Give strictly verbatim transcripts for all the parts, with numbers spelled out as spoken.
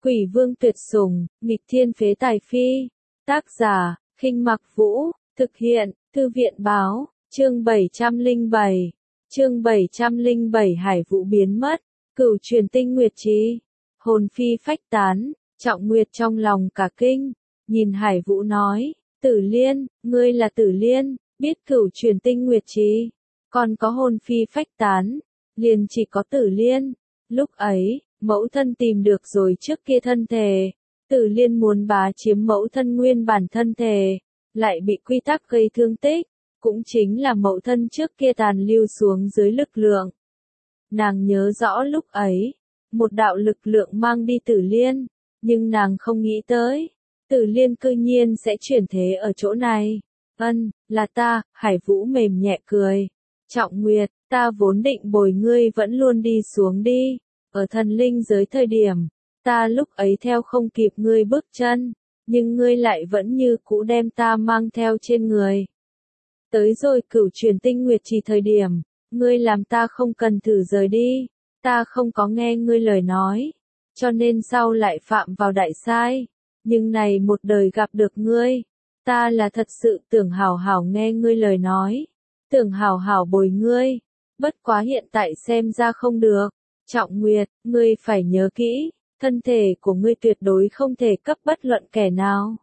Quỷ vương tuyệt sủng, nghịch thiên phế tài phi. Tác giả, Khinh Mặc Vũ, thực hiện, Thư viện báo, chương bảy trăm lẻ bảy. Chương bảy trăm lẻ bảy Hải Vũ biến mất, cửu truyền tinh nguyệt trí. Hồn phi phách tán, Trọng Nguyệt trong lòng cả kinh, nhìn Hải Vũ nói, Tử Liên, ngươi là Tử Liên, biết cửu truyền tinh nguyệt trí, còn có hồn phi phách tán, liền chỉ có Tử Liên. Lúc ấy, mẫu thân tìm được rồi trước kia thân thể, Tử Liên muốn bá chiếm mẫu thân nguyên bản thân thể, lại bị quy tắc gây thương tích, cũng chính là mẫu thân trước kia tàn lưu xuống dưới lực lượng. Nàng nhớ rõ lúc ấy, một đạo lực lượng mang đi Tử Liên, nhưng nàng không nghĩ tới, Tử Liên cư nhiên sẽ chuyển thế ở chỗ này. Ân, là ta, Hải Vũ mềm nhẹ cười. Trọng Nguyệt, ta vốn định bồi ngươi vẫn luôn đi xuống đi, ở thần linh giới thời điểm, ta lúc ấy theo không kịp ngươi bước chân, nhưng ngươi lại vẫn như cũ đem ta mang theo trên người. Tới rồi cửu truyền tinh nguyệt trì thời điểm, ngươi làm ta không cần thử rời đi, ta không có nghe ngươi lời nói, cho nên sau lại phạm vào đại sai, nhưng này một đời gặp được ngươi, ta là thật sự tưởng hảo hảo nghe ngươi lời nói, tưởng hảo hảo bồi ngươi, bất quá hiện tại xem ra không được. Trọng Nguyệt, ngươi phải nhớ kỹ, thân thể của ngươi tuyệt đối không thể cấp bất luận kẻ nào.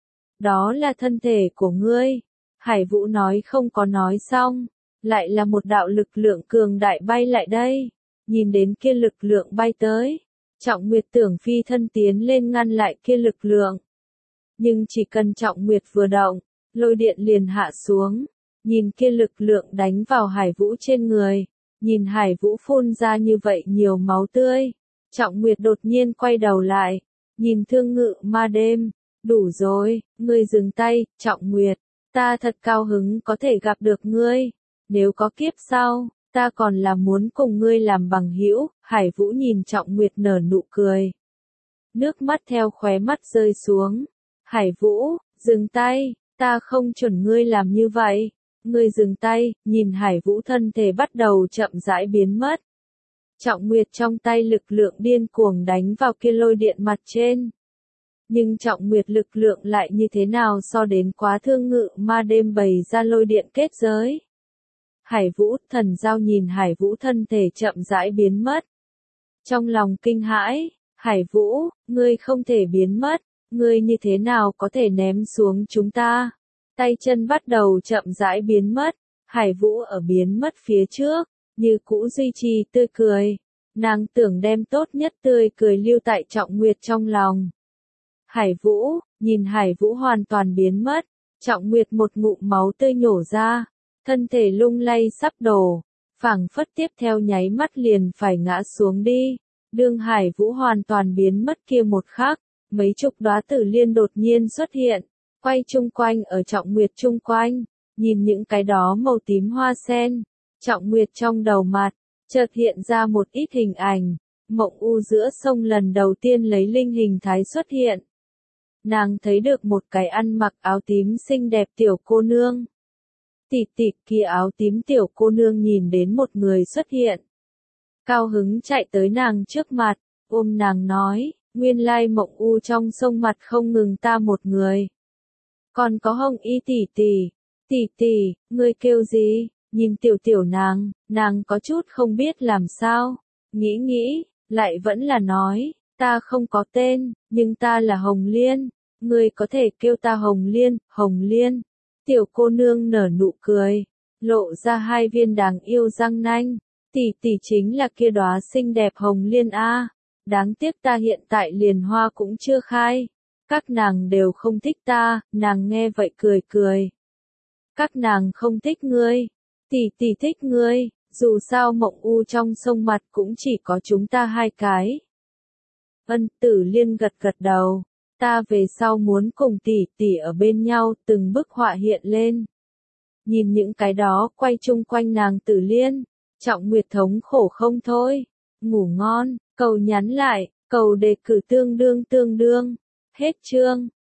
Đó là thân thể của ngươi. Hải Vũ nói không có nói xong, lại là một đạo lực lượng cường đại bay lại đây, nhìn đến kia lực lượng bay tới, Trọng Nguyệt tưởng phi thân tiến lên ngăn lại kia lực lượng. Nhưng chỉ cần Trọng Nguyệt vừa động, lôi điện liền hạ xuống, nhìn kia lực lượng đánh vào Hải Vũ trên người, nhìn Hải Vũ phun ra như vậy nhiều máu tươi, Trọng Nguyệt đột nhiên quay đầu lại, nhìn Thương Ngự Ma Đêm, đủ rồi, ngươi dừng tay, Trọng Nguyệt. Ta thật cao hứng có thể gặp được ngươi, nếu có kiếp sau, ta còn là muốn cùng ngươi làm bằng hữu. Hải Vũ nhìn Trọng Nguyệt nở nụ cười. Nước mắt theo khóe mắt rơi xuống. Hải Vũ, dừng tay, ta không chuẩn ngươi làm như vậy. Ngươi dừng tay, nhìn Hải Vũ thân thể bắt đầu chậm rãi biến mất. Trọng Nguyệt trong tay lực lượng điên cuồng đánh vào kia lôi điện mặt trên. Nhưng Trọng Nguyệt lực lượng lại như thế nào so đến quá Thương Ngự Ma Đêm bày ra lôi điện kết giới. Hải Vũ, thần giao nhìn Hải Vũ thân thể chậm rãi biến mất. Trong lòng kinh hãi, Hải Vũ, ngươi không thể biến mất, ngươi như thế nào có thể ném xuống chúng ta. Tay chân bắt đầu chậm rãi biến mất, Hải Vũ ở biến mất phía trước, như cũ duy trì tươi cười. Nàng tưởng đem tốt nhất tươi cười lưu tại Trọng Nguyệt trong lòng. Hải Vũ, nhìn Hải Vũ hoàn toàn biến mất, Trọng Nguyệt một ngụm máu tươi nhổ ra, thân thể lung lay sắp đổ, phảng phất tiếp theo nháy mắt liền phải ngã xuống đi. Đương Hải Vũ hoàn toàn biến mất kia một khắc, mấy chục đóa tử liên đột nhiên xuất hiện, quay chung quanh ở Trọng Nguyệt chung quanh, nhìn những cái đó màu tím hoa sen, Trọng Nguyệt trong đầu mặt, chợt hiện ra một ít hình ảnh, mộng u giữa sông lần đầu tiên lấy linh hình thái xuất hiện. Nàng thấy được một cái ăn mặc áo tím xinh đẹp tiểu cô nương. Tỷ tỷ, kia áo tím tiểu cô nương nhìn đến một người xuất hiện. Cao hứng chạy tới nàng trước mặt, ôm nàng nói, nguyên lai mộng u trong sông mặt không ngừng ta một người. Còn có Hồng Y tỷ tỷ, tỷ tỷ, ngươi kêu gì? Nhìn tiểu tiểu nàng, nàng có chút không biết làm sao. Nghĩ nghĩ, lại vẫn là nói, ta không có tên, nhưng ta là Hồng Liên. Ngươi có thể kêu ta Hồng Liên, Hồng Liên. Tiểu cô nương nở nụ cười, lộ ra hai viên đáng yêu răng nanh. Tỷ tỷ chính là kia đóa xinh đẹp Hồng Liên a. Đáng tiếc ta hiện tại liền hoa cũng chưa khai. Các nàng đều không thích ta, nàng nghe vậy cười cười. Các nàng không thích ngươi, tỷ tỷ thích ngươi, dù sao mộng u trong sông mặt cũng chỉ có chúng ta hai cái. Ân, Tử Liên gật gật đầu. Ta về sau muốn cùng tỷ tỷ ở bên nhau, từng bức họa hiện lên. Nhìn những cái đó quay chung quanh nàng Tử Liên, Trọng Nguyệt thống khổ không thôi. Ngủ ngon, cầu nhắn lại, cầu đề cử tương đương tương đương. Hết chương.